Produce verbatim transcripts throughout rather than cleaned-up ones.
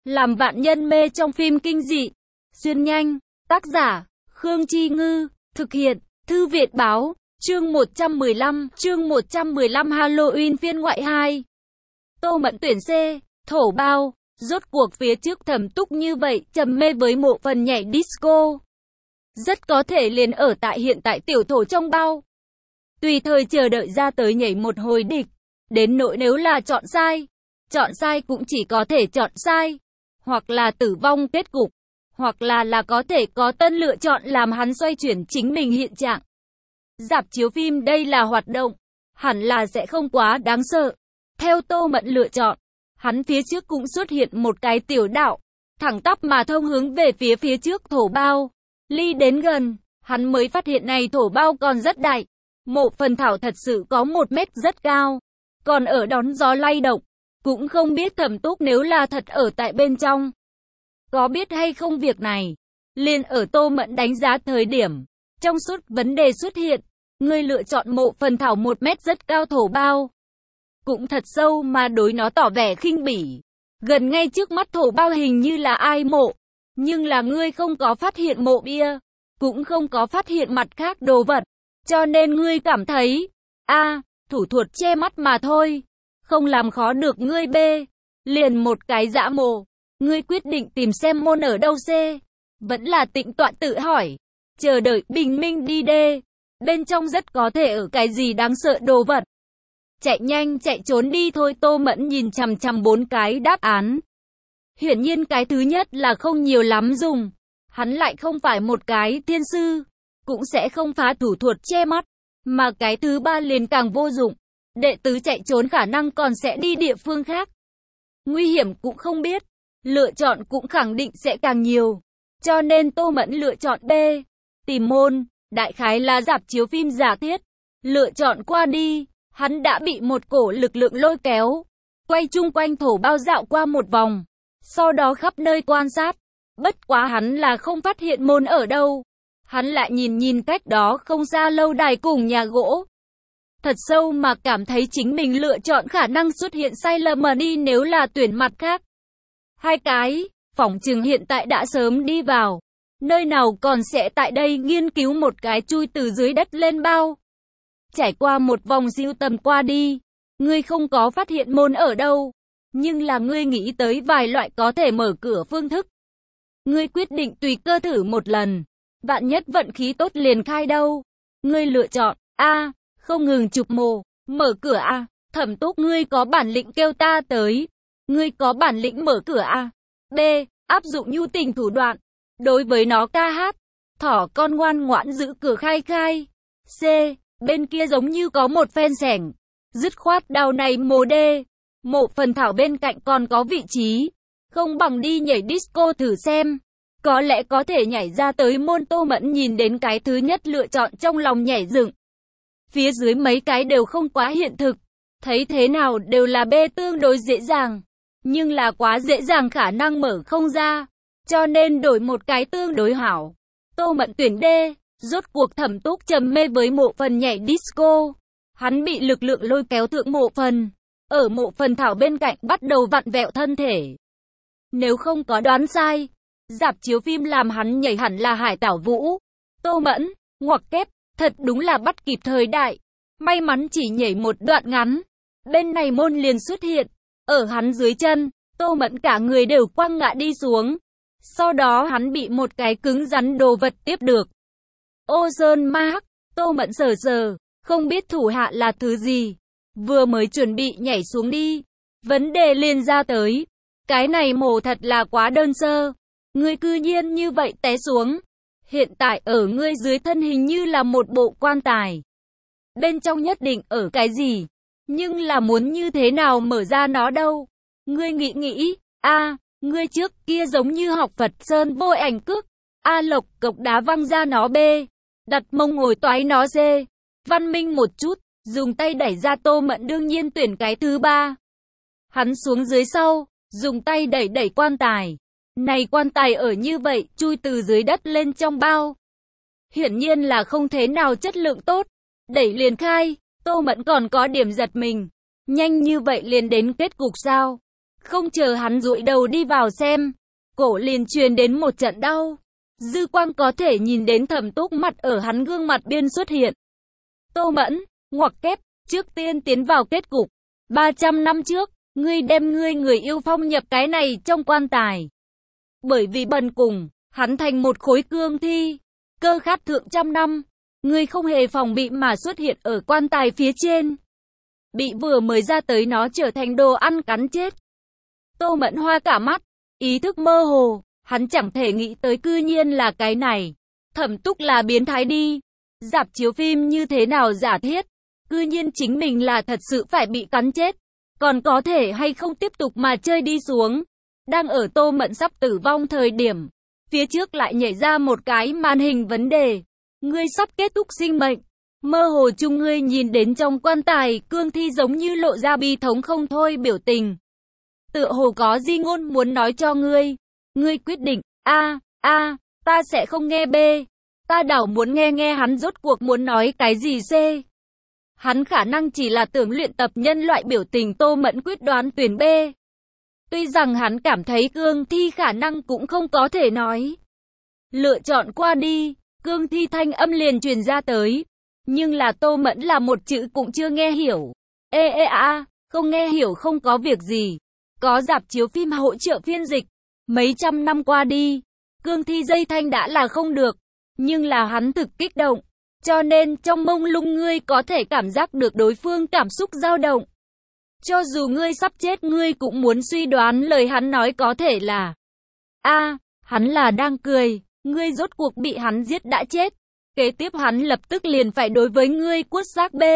Làm vạn nhân mê trong phim kinh dị. Xuyên nhanh. Tác giả, Khương Chi Ngư. Thực hiện, Thư Viện Báo. Chương một trăm mười lăm. Chương một trăm mười lăm Halloween phiên ngoại hai. Tô Mẫn tuyển C. Thổ bao. Rốt cuộc phía trước Thẩm Túc như vậy, trầm mê với mộ phần nhảy disco. Rất có thể liền ở tại hiện tại tiểu thổ trong bao. Tùy thời chờ đợi ra tới nhảy một hồi địch. Đến nỗi nếu là chọn sai. Chọn sai cũng chỉ có thể chọn sai. Hoặc là tử vong kết cục. Hoặc là là có thể có tân lựa chọn làm hắn xoay chuyển chính mình hiện trạng. Rạp chiếu phim đây là hoạt động. Hẳn là sẽ không quá đáng sợ. Theo Tô Mẫn lựa chọn. Hắn phía trước cũng xuất hiện một cái tiểu đạo. Thẳng tắp mà thông hướng về phía phía trước thổ bao. Ly đến gần. Hắn mới phát hiện này thổ bao còn rất đại. Mộ phần thảo thật sự có một mét rất cao. Còn ở đón gió lay động. Cũng không biết Thẩm Túc nếu là thật ở tại bên trong. Có biết hay không việc này. Liền ở Tô Mẫn đánh giá thời điểm. Trong suốt vấn đề xuất hiện. Người lựa chọn mộ phần thảo một mét rất cao thổ bao. Cũng thật sâu mà đối nó tỏ vẻ khinh bỉ. Gần ngay trước mắt thổ bao hình như là ai mộ. Nhưng là ngươi không có phát hiện mộ bia. Cũng không có phát hiện mặt khác đồ vật. Cho nên ngươi cảm thấy. A, thủ thuật che mắt mà thôi. Không làm khó được ngươi B. Liền một cái dã mộ. Ngươi quyết định tìm xem môn ở đâu C. Vẫn là tịnh tọa tự hỏi. Chờ đợi bình minh đi D. Bên trong rất có thể ở cái gì đáng sợ đồ vật. Chạy nhanh chạy trốn đi thôi. Tô Mẫn nhìn chằm chằm bốn cái đáp án. Hiển nhiên cái thứ nhất là không nhiều lắm dùng. Hắn lại không phải một cái thiên sư. Cũng sẽ không phá thủ thuật che mắt. Mà cái thứ ba liền càng vô dụng. Đệ tứ chạy trốn khả năng còn sẽ đi địa phương khác. Nguy hiểm cũng không biết. Lựa chọn cũng khẳng định sẽ càng nhiều. Cho nên Tô Mẫn lựa chọn B. Tìm môn. Đại khái là rạp chiếu phim giả thiết. Lựa chọn qua đi. Hắn đã bị một cổ lực lượng lôi kéo. Quay chung quanh thổ bao dạo qua một vòng. Sau đó khắp nơi quan sát. Bất quá hắn là không phát hiện môn ở đâu. Hắn lại nhìn nhìn cách đó không xa lâu đài cùng nhà gỗ. Thật sâu mà cảm thấy chính mình lựa chọn khả năng xuất hiện sai lầm mà đi nếu là tuyển mặt khác. Hai cái, phỏng chừng hiện tại đã sớm đi vào. Nơi nào còn sẽ tại đây nghiên cứu một cái chui từ dưới đất lên bao. Trải qua một vòng siêu tầm qua đi. Ngươi không có phát hiện môn ở đâu. Nhưng là ngươi nghĩ tới vài loại có thể mở cửa phương thức. Ngươi quyết định tùy cơ thử một lần. Vạn nhất vận khí tốt liền khai đâu. Ngươi lựa chọn A. Không ngừng chụp mồ. Mở cửa A. Thẩm Túc ngươi có bản lĩnh kêu ta tới. Ngươi có bản lĩnh mở cửa A. B. Áp dụng nhu tình thủ đoạn. Đối với nó ca hát. Thỏ con ngoan ngoãn giữ cửa khai khai. C. Bên kia giống như có một phen sẻng. Dứt khoát đào này mồ D. Mộ phần thảo bên cạnh còn có vị trí. Không bằng đi nhảy disco thử xem. Có lẽ có thể nhảy ra tới môn. Tô Mẫn nhìn đến cái thứ nhất lựa chọn trong lòng nhảy dựng. Phía dưới mấy cái đều không quá hiện thực. Thấy thế nào đều là B tương đối dễ dàng. Nhưng là quá dễ dàng khả năng mở không ra. Cho nên đổi một cái tương đối hảo. Tô Mẫn tuyển D. Rốt cuộc Thẩm Túc trầm mê với mộ phần nhảy disco. Hắn bị lực lượng lôi kéo thượng mộ phần. Ở mộ phần thảo bên cạnh bắt đầu vặn vẹo thân thể. Nếu không có đoán sai. Rạp chiếu phim làm hắn nhảy hẳn là Hải Tảo Vũ. Tô Mẫn, ngoặc kép, thật đúng là bắt kịp thời đại. May mắn chỉ nhảy một đoạn ngắn. Bên này môn liền xuất hiện. Ở hắn dưới chân, Tô Mẫn cả người đều quăng ngã đi xuống. Sau đó hắn bị một cái cứng rắn đồ vật tiếp được. Ô sơn ma hắc, Tô Mẫn sờ sờ, không biết thủ hạ là thứ gì. Vừa mới chuẩn bị nhảy xuống đi. Vấn đề liền ra tới. Cái này mổ thật là quá đơn sơ. Ngươi cư nhiên như vậy té xuống. Hiện tại ở ngươi dưới thân hình như là một bộ quan tài. Bên trong nhất định ở cái gì? Nhưng là muốn như thế nào mở ra nó đâu? Ngươi nghĩ nghĩ. A, ngươi trước kia giống như học Phật Sơn bôi ảnh cước. A lộc cộc đá văng ra nó B. Đặt mông ngồi toái nó C. Văn minh một chút. Dùng tay đẩy ra. Tô Mẫn đương nhiên tuyển cái thứ ba. Hắn xuống dưới sau. Dùng tay đẩy đẩy quan tài. Này quan tài ở như vậy, chui từ dưới đất lên trong bao. Hiển nhiên là không thế nào chất lượng tốt. Đẩy liền khai. Tô Mẫn còn có điểm giật mình. Nhanh như vậy liền đến kết cục sao? Không chờ hắn duỗi đầu đi vào xem, cổ liền truyền đến một trận đau. Dư quang có thể nhìn đến Thẩm Túc mặt ở hắn gương mặt biên xuất hiện. Tô Mẫn, ngoặc kép, trước tiên tiến vào kết cục. ba trăm năm trước, ngươi đem ngươi người yêu phong nhập cái này trong quan tài. Bởi vì bần cùng, hắn thành một khối cương thi. Cơ khát thượng trăm năm, ngươi không hề phòng bị mà xuất hiện ở quan tài phía trên. Bị vừa mới ra tới nó trở thành đồ ăn cắn chết. Tô Mẫn hoa cả mắt, ý thức mơ hồ, hắn chẳng thể nghĩ tới cư nhiên là cái này. Thẩm Túc là biến thái đi. Rạp chiếu phim như thế nào giả thiết, cư nhiên chính mình là thật sự phải bị cắn chết. Còn có thể hay không tiếp tục mà chơi đi xuống. Đang ở Tô Mẫn sắp tử vong thời điểm, phía trước lại nhảy ra một cái màn hình vấn đề. Ngươi sắp kết thúc sinh mệnh. Mơ hồ chung ngươi nhìn đến trong quan tài, cương thi giống như lộ ra bi thống không thôi biểu tình. Tựa hồ có gì ngôn muốn nói cho ngươi. Ngươi quyết định, A, A, ta sẽ không nghe B. Ta đảo muốn nghe nghe hắn rốt cuộc muốn nói cái gì C. Hắn khả năng chỉ là tưởng luyện tập nhân loại biểu tình. Tô Mẫn quyết đoán tuyển B. Tuy rằng hắn cảm thấy cương thi khả năng cũng không có thể nói. Lựa chọn qua đi, cương thi thanh âm liền truyền ra tới. Nhưng là Tô Mẫn là một chữ cũng chưa nghe hiểu. Ê ê a, không nghe hiểu không có việc gì. Có rạp chiếu phim hỗ trợ phiên dịch. Mấy trăm năm qua đi, cương thi dây thanh đã là không được. Nhưng là hắn thực kích động. Cho nên trong mông lung ngươi có thể cảm giác được đối phương cảm xúc dao động. Cho dù ngươi sắp chết ngươi cũng muốn suy đoán lời hắn nói có thể là A, hắn là đang cười, ngươi rốt cuộc bị hắn giết đã chết. Kế tiếp hắn lập tức liền phải đối với ngươi quất xác B.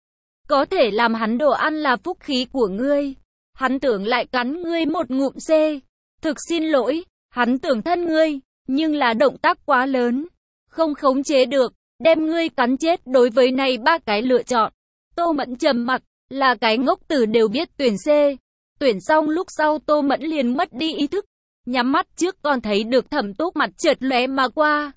Có thể làm hắn đồ ăn là phúc khí của ngươi. Hắn tưởng lại cắn ngươi một ngụm C. Thực xin lỗi, hắn tưởng thân ngươi, nhưng là động tác quá lớn. Không khống chế được, đem ngươi cắn chết. Đối với này ba cái lựa chọn, Tô Mẫn trầm mặc, là cái ngốc tử đều biết tuyển C. Tuyển xong lúc sau Tô Mẫn liền mất đi ý thức. Nhắm mắt trước còn thấy được Thẩm Túc mặt chợt lóe mà qua.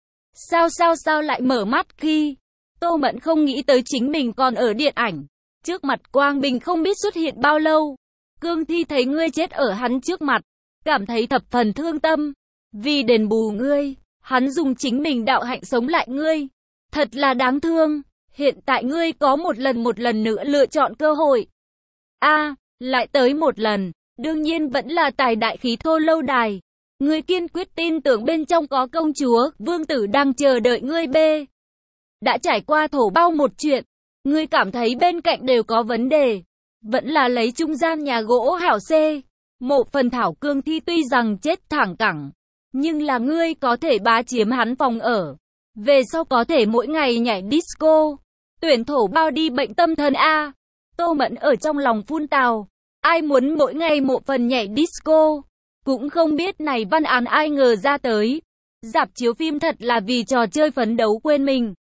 Sao sao sao lại mở mắt khi Tô Mẫn không nghĩ tới chính mình còn ở điện ảnh. Trước mặt quang bình không biết xuất hiện bao lâu. Cương thi thấy ngươi chết ở hắn trước mặt, cảm thấy thập phần thương tâm. Vì đền bù ngươi, hắn dùng chính mình đạo hạnh sống lại ngươi. Thật là đáng thương. Hiện tại ngươi có một lần một lần nữa lựa chọn cơ hội. A, lại tới một lần. Đương nhiên vẫn là tài đại khí thô lâu đài. Ngươi kiên quyết tin tưởng bên trong có công chúa, vương tử đang chờ đợi ngươi B. Đã trải qua thổ bao một chuyện. Ngươi cảm thấy bên cạnh đều có vấn đề. Vẫn là lấy trung gian nhà gỗ hảo C. Mộ phần thảo cương thi tuy rằng chết thẳng cẳng. Nhưng là ngươi có thể bá chiếm hắn phòng ở. Về sau có thể mỗi ngày nhảy disco. Tuyển thổ bao đi bệnh tâm thần A. Tô Mẫn ở trong lòng phun tào. Ai muốn mỗi ngày mộ phần nhảy disco. Cũng không biết này văn án ai ngờ ra tới. Rạp chiếu phim thật là vì trò chơi phấn đấu quên mình.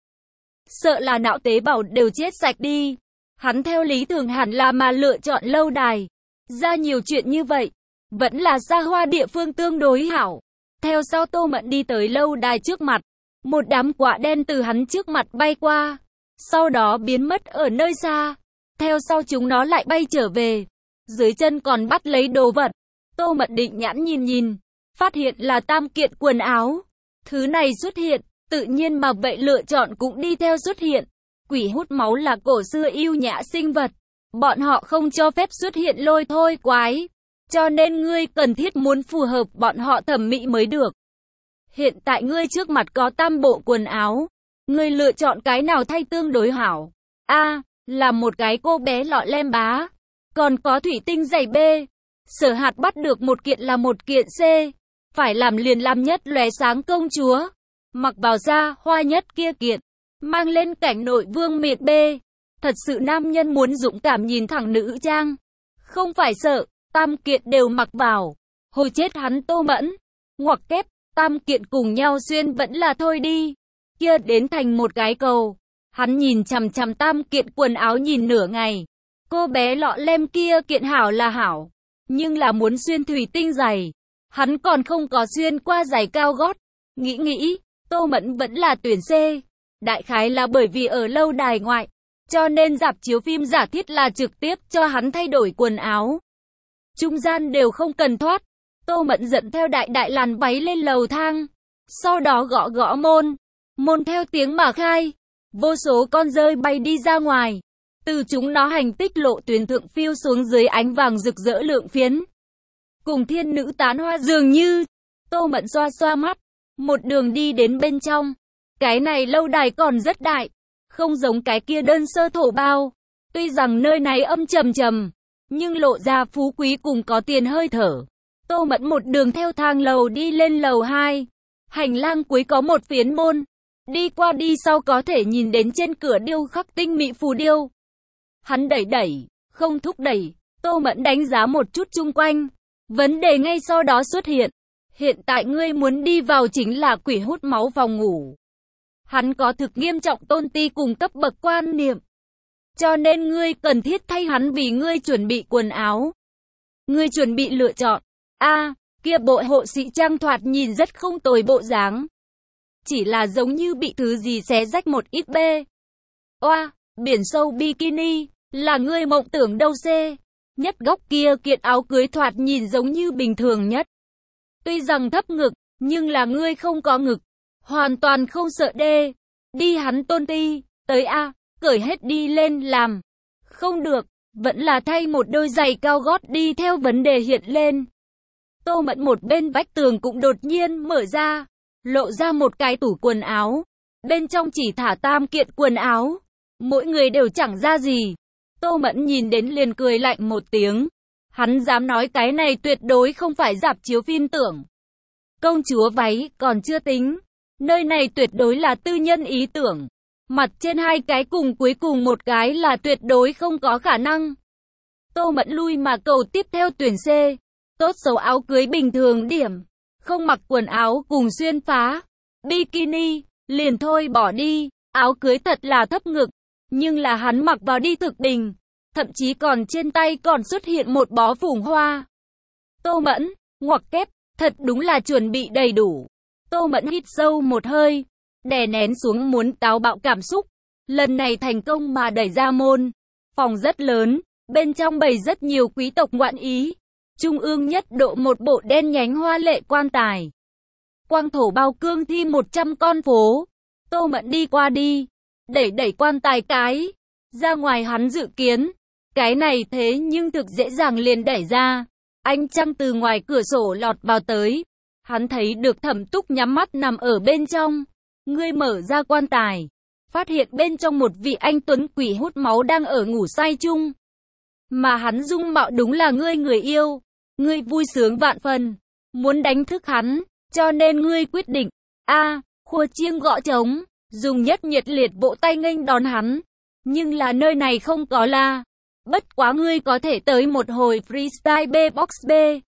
Sợ là não tế bào đều chết sạch đi. Hắn theo lý thường hẳn là mà lựa chọn lâu đài. Ra nhiều chuyện như vậy. Vẫn là xa hoa địa phương tương đối hảo. Theo sau Tô Mẫn đi tới lâu đài trước mặt. Một đám quạ đen từ hắn trước mặt bay qua. Sau đó biến mất ở nơi xa. Theo sau chúng nó lại bay trở về. Dưới chân còn bắt lấy đồ vật. Tô Mẫn định nhãn nhìn nhìn. Phát hiện là tam kiện quần áo. Thứ này xuất hiện. Tự nhiên mà vậy lựa chọn cũng đi theo xuất hiện. Quỷ hút máu là cổ xưa yêu nhã sinh vật. Bọn họ không cho phép xuất hiện lôi thôi quái. Cho nên ngươi cần thiết muốn phù hợp bọn họ thẩm mỹ mới được. Hiện tại ngươi trước mặt có tam bộ quần áo. Ngươi lựa chọn cái nào thay tương đối hảo. A, là một cái cô bé lọ lem bá. Còn có thủy tinh giày B. Sở hạt bắt được một kiện là một kiện C. Phải làm liền làm nhất lóe sáng công chúa. Mặc vào da hoa nhất kia kiện. Mang lên cảnh nội vương miện B. Thật sự nam nhân muốn dũng cảm nhìn thẳng nữ trang. Không phải sợ, tam kiện đều mặc vào. Hồi chết hắn Tô Mẫn. Ngoặc kép, tam kiện cùng nhau xuyên vẫn là thôi đi. Kia đến thành một cái cầu. Hắn nhìn chằm chằm tam kiện quần áo nhìn nửa ngày. Cô bé lọ lem kia kiện hảo là hảo. Nhưng là muốn xuyên thủy tinh giày. Hắn còn không có xuyên qua giày cao gót. Nghĩ nghĩ, Tô Mẫn vẫn là tuyển C. Đại khái là bởi vì ở lâu đài ngoại. Cho nên rạp chiếu phim giả thiết là trực tiếp cho hắn thay đổi quần áo. trung gian đều không cần thoát. Tô Mẫn dẫn theo đại đại làn váy lên lầu thang, sau đó gõ gõ môn. Môn theo tiếng mà khai, vô số con dơi bay đi ra ngoài. Từ chúng nó hành tích lộ tuyến thượng phiêu xuống dưới ánh vàng rực rỡ lượng phiến. Cùng thiên nữ tán hoa dường như. Tô Mẫn xoa xoa mắt, một đường đi đến bên trong. Cái này lâu đài còn rất đại, không giống cái kia đơn sơ thổ bao. Tuy rằng nơi này âm trầm trầm, nhưng lộ ra phú quý cùng có tiền hơi thở. Tô Mẫn một đường theo thang lầu đi lên lầu hai. Hành lang cuối có một phiến môn. Đi qua đi sau có thể nhìn đến trên cửa điêu khắc tinh mỹ phù điêu. Hắn đẩy đẩy, không thúc đẩy. Tô Mẫn đánh giá một chút chung quanh. Vấn đề ngay sau đó xuất hiện. Hiện tại ngươi muốn đi vào chính là quỷ hút máu phòng ngủ. Hắn có thực nghiêm trọng tôn ti cùng cấp bậc quan niệm. Cho nên ngươi cần thiết thay hắn vì ngươi chuẩn bị quần áo. Ngươi chuẩn bị lựa chọn. A, kia bộ hộ sĩ trang thoạt nhìn rất không tồi bộ dáng. Chỉ là giống như bị thứ gì xé rách một ít bê. Oa, biển sâu bikini, là ngươi mộng tưởng đâu xê. Nhất góc kia kiện áo cưới thoạt nhìn giống như bình thường nhất. Tuy rằng thấp ngực, nhưng là ngươi không có ngực. Hoàn toàn không sợ đê. Đi hắn tôn ti, tới A, cởi hết đi lên làm. Không được, vẫn là thay một đôi giày cao gót đi theo vấn đề hiện lên. Tô Mẫn một bên vách tường cũng đột nhiên mở ra, lộ ra một cái tủ quần áo. Bên trong chỉ thả tam kiện quần áo. Mỗi người đều chẳng ra gì. Tô Mẫn nhìn đến liền cười lạnh một tiếng. Hắn dám nói cái này tuyệt đối không phải rạp chiếu phim tưởng. Công chúa váy còn chưa tính. Nơi này tuyệt đối là tư nhân ý tưởng. Mặt trên hai cái cùng cuối cùng một cái là tuyệt đối không có khả năng. Tô Mẫn lui mà cầu tiếp theo tuyển C. Tốt xấu áo cưới bình thường điểm. Không mặc quần áo cùng xuyên phá. Bikini, liền thôi bỏ đi. Áo cưới thật là thấp ngực. Nhưng là hắn mặc vào đi thực đình. Thậm chí còn trên tay còn xuất hiện một bó phủng hoa. Tô Mẫn, ngoặc kép, thật đúng là chuẩn bị đầy đủ. Tô Mẫn hít sâu một hơi, đè nén xuống muốn táo bạo cảm xúc. Lần này thành công mà đẩy ra môn. Phòng rất lớn, bên trong bày rất nhiều quý tộc ngoạn ý. Trung ương nhất độ một bộ đen nhánh hoa lệ quan tài. Quang thổ bao cương thi một trăm con phố. Tô Mẫn đi qua đi, đẩy đẩy quan tài cái. Ra ngoài hắn dự kiến. Cái này thế nhưng thực dễ dàng liền đẩy ra. Ánh trăng từ ngoài cửa sổ lọt vào tới. Hắn thấy được Thẩm Túc nhắm mắt nằm ở bên trong. Ngươi mở ra quan tài. Phát hiện bên trong một vị anh tuấn quỷ hút máu đang ở ngủ say chung. Mà hắn dung mạo đúng là ngươi người yêu. Ngươi vui sướng vạn phần. Muốn đánh thức hắn. Cho nên ngươi quyết định. A, khua chiêng gõ trống. Dùng nhất nhiệt liệt vỗ tay nghênh đón hắn. Nhưng là nơi này không có la. Bất quá ngươi có thể tới một hồi freestyle B-box B.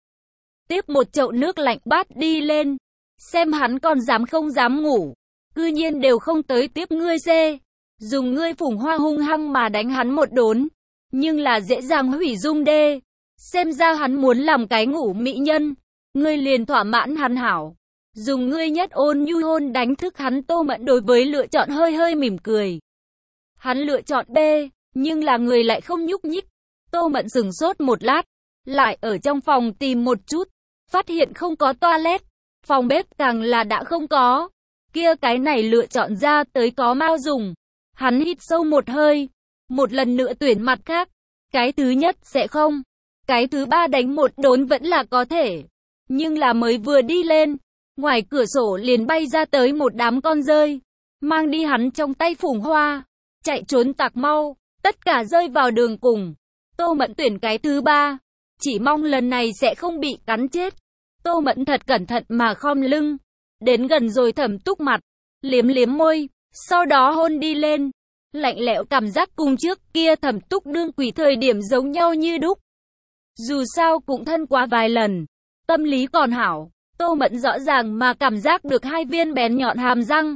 Tiếp một chậu nước lạnh bát đi lên. Xem hắn còn dám không dám ngủ. Cư nhiên đều không tới tiếp ngươi C. Dùng ngươi phủng hoa hung hăng mà đánh hắn một đốn. Nhưng là dễ dàng hủy dung D. Xem ra hắn muốn làm cái ngủ mỹ nhân. Ngươi liền thỏa mãn hắn hảo. Dùng ngươi nhất ôn nhu hôn đánh thức hắn. Tô Mẫn đối với lựa chọn hơi hơi mỉm cười. Hắn lựa chọn B. Nhưng là người lại không nhúc nhích. Tô Mẫn sửng sốt một lát. Lại ở trong phòng tìm một chút. Phát hiện không có toilet. Phòng bếp càng là đã không có. Kia cái này lựa chọn ra tới có mau dùng. Hắn hít sâu một hơi. Một lần nữa tuyển mặt khác. Cái thứ nhất sẽ không. Cái thứ ba đánh một đốn vẫn là có thể. Nhưng là mới vừa đi lên. Ngoài cửa sổ liền bay ra tới một đám con dơi. Mang đi hắn trong tay phủng hoa. Chạy trốn tặc mau. Tất cả rơi vào đường cùng. Tô Mẫn tuyển cái thứ ba. Chỉ mong lần này sẽ không bị cắn chết. Tô Mẫn thật cẩn thận mà khom lưng. Đến gần rồi Thẩm Túc mặt. Liếm liếm môi. Sau đó hôn đi lên. Lạnh lẽo cảm giác cùng trước kia Thẩm Túc đương quỷ thời điểm giống nhau như đúc. Dù sao cũng thân qua vài lần. Tâm lý còn hảo. Tô Mẫn rõ ràng mà cảm giác được hai viên bén nhọn hàm răng.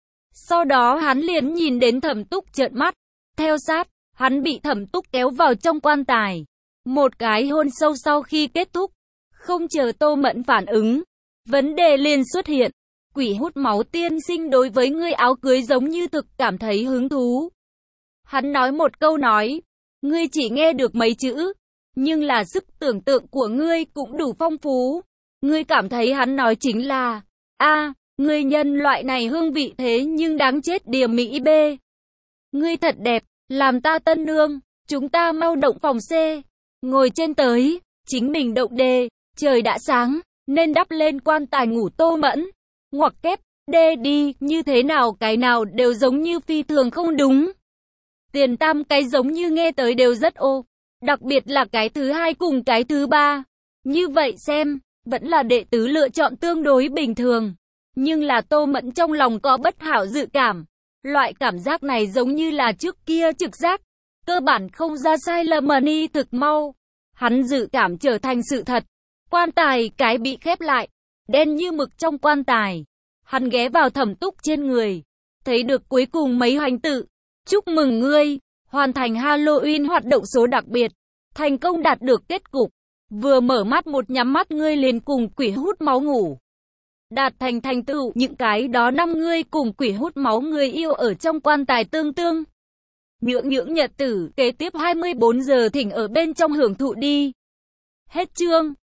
Sau đó hắn liền nhìn đến Thẩm Túc trợn mắt. Theo sát, hắn bị Thẩm Túc kéo vào trong quan tài. Một cái hôn sâu sau khi kết thúc. Không chờ Tô Mẫn phản ứng. Vấn đề liền xuất hiện. Quỷ hút máu tiên sinh đối với ngươi áo cưới giống như thực cảm thấy hứng thú. Hắn nói một câu nói. Ngươi chỉ nghe được mấy chữ. nhưng là sức tưởng tượng của ngươi cũng đủ phong phú. Ngươi cảm thấy hắn nói chính là, a, ngươi nhân loại này hương vị thế nhưng đáng chết đìa Mỹ B. Ngươi thật đẹp, làm ta tân nương, chúng ta mau động phòng C. Ngồi trên tới, chính mình động D, trời đã sáng, nên đắp lên quan tài ngủ Tô Mẫn. Ngoặc kép, D đi, như thế nào cái nào đều giống như phi thường không đúng. Tiền tam cái giống như nghe tới đều rất ô. Đặc biệt là cái thứ hai cùng cái thứ ba. Như vậy xem, vẫn là đệ tứ lựa chọn tương đối bình thường. Nhưng là Tô Mẫn trong lòng có bất hảo dự cảm. Loại cảm giác này giống như là trước kia trực giác. Cơ bản không ra sai lầm đi thực mau. Hắn dự cảm trở thành sự thật. Quan tài cái bị khép lại. Đen như mực trong quan tài. Hắn ghé vào Thẩm Túc trên người. Thấy được cuối cùng mấy hành tự. Chúc mừng ngươi, hoàn thành Halloween hoạt động số đặc biệt. Thành công đạt được kết cục. Vừa mở mắt một nhắm mắt ngươi liền cùng quỷ hút máu ngủ. Đạt thành thành tựu những cái đó năm ngươi cùng quỷ hút máu người yêu ở trong quan tài tương tương. Nhưỡng nhưỡng nhật tử, kế tiếp hai mươi bốn giờ thỉnh ở bên trong hưởng thụ đi. Hết chương.